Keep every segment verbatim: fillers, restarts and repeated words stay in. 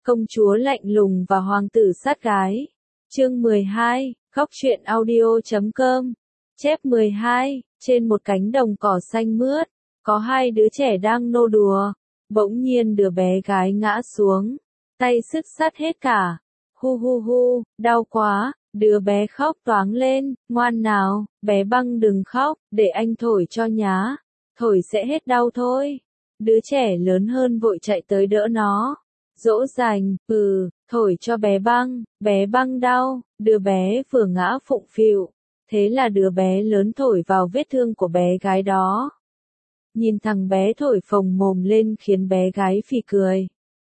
Công chúa lạnh lùng và hoàng tử sát gái. Chương mười hai, Khóc truyện audio chấm com. Chép mười hai, trên một cánh đồng cỏ xanh mướt, có hai đứa trẻ đang nô đùa. Bỗng nhiên đứa bé gái ngã xuống, tay sứt sắt hết cả. Hu hu hu, đau quá, đứa bé khóc toáng lên, ngoan nào, bé Băng đừng khóc, để anh thổi cho nhá, thổi sẽ hết đau thôi. Đứa trẻ lớn hơn vội chạy tới đỡ nó, dỗ dành, ừ, thổi cho bé Băng, bé Băng đau, đứa bé vừa ngã phụng phịu, thế là đứa bé lớn thổi vào vết thương của bé gái đó. Nhìn thằng bé thổi phồng mồm lên khiến bé gái phì cười.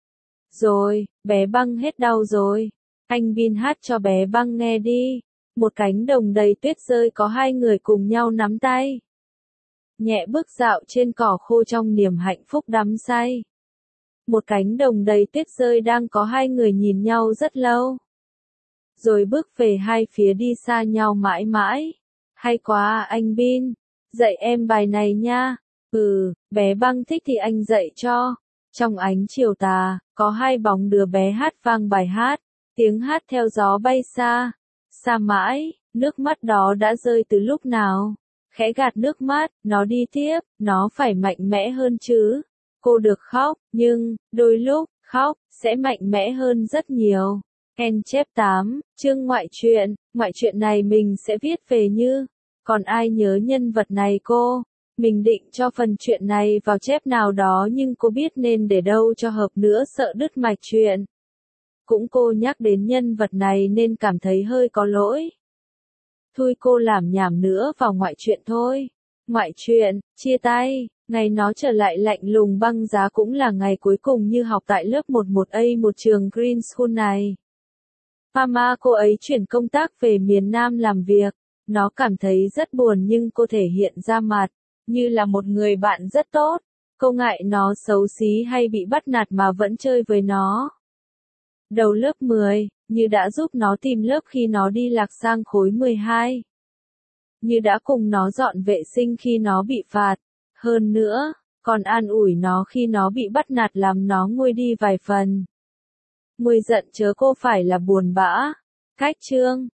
Rồi, bé Băng hết đau rồi. Anh Bin hát cho bé Băng nghe đi. Một cánh đồng đầy tuyết rơi có hai người cùng nhau nắm tay. Nhẹ bước dạo trên cỏ khô trong niềm hạnh phúc đắm say. Một cánh đồng đầy tuyết rơi đang có hai người nhìn nhau rất lâu. Rồi bước về hai phía đi xa nhau mãi mãi. Hay quá anh Bin, dạy em bài này nha. Ừ, bé Băng thích thì anh dạy cho. Trong ánh chiều tà, có hai bóng đứa bé hát vang bài hát. Tiếng hát theo gió bay xa. Xa mãi, nước mắt đó đã rơi từ lúc nào? Khẽ gạt nước mắt, nó đi tiếp, nó phải mạnh mẽ hơn chứ. Cô được khóc, nhưng, đôi lúc, khóc, sẽ mạnh mẽ hơn rất nhiều. En chép tám, chương ngoại truyện, ngoại truyện này mình sẽ viết về Như. Còn ai nhớ nhân vật này cô? Mình định cho phần chuyện này vào chép nào đó nhưng cô biết nên để đâu cho hợp nữa sợ đứt mạch chuyện. Cũng cô nhắc đến nhân vật này nên cảm thấy hơi có lỗi. Thôi cô làm nhảm nữa vào ngoại truyện thôi. Ngoại truyện, chia tay, ngày nó trở lại lạnh lùng băng giá cũng là ngày cuối cùng Như học tại lớp mười một A một trường Green School này. Mama cô ấy chuyển công tác về miền Nam làm việc. Nó cảm thấy rất buồn nhưng cô thể hiện ra mặt, như là một người bạn rất tốt. Cô ngại nó xấu xí hay bị bắt nạt mà vẫn chơi với nó. Đầu lớp mười, Như đã giúp nó tìm lớp khi nó đi lạc sang khối mười hai. Như đã cùng nó dọn vệ sinh khi nó bị phạt. Hơn nữa, còn an ủi nó khi nó bị bắt nạt làm nó nguôi đi vài phần. Nguôi giận chớ cô phải là buồn bã. Cách chương,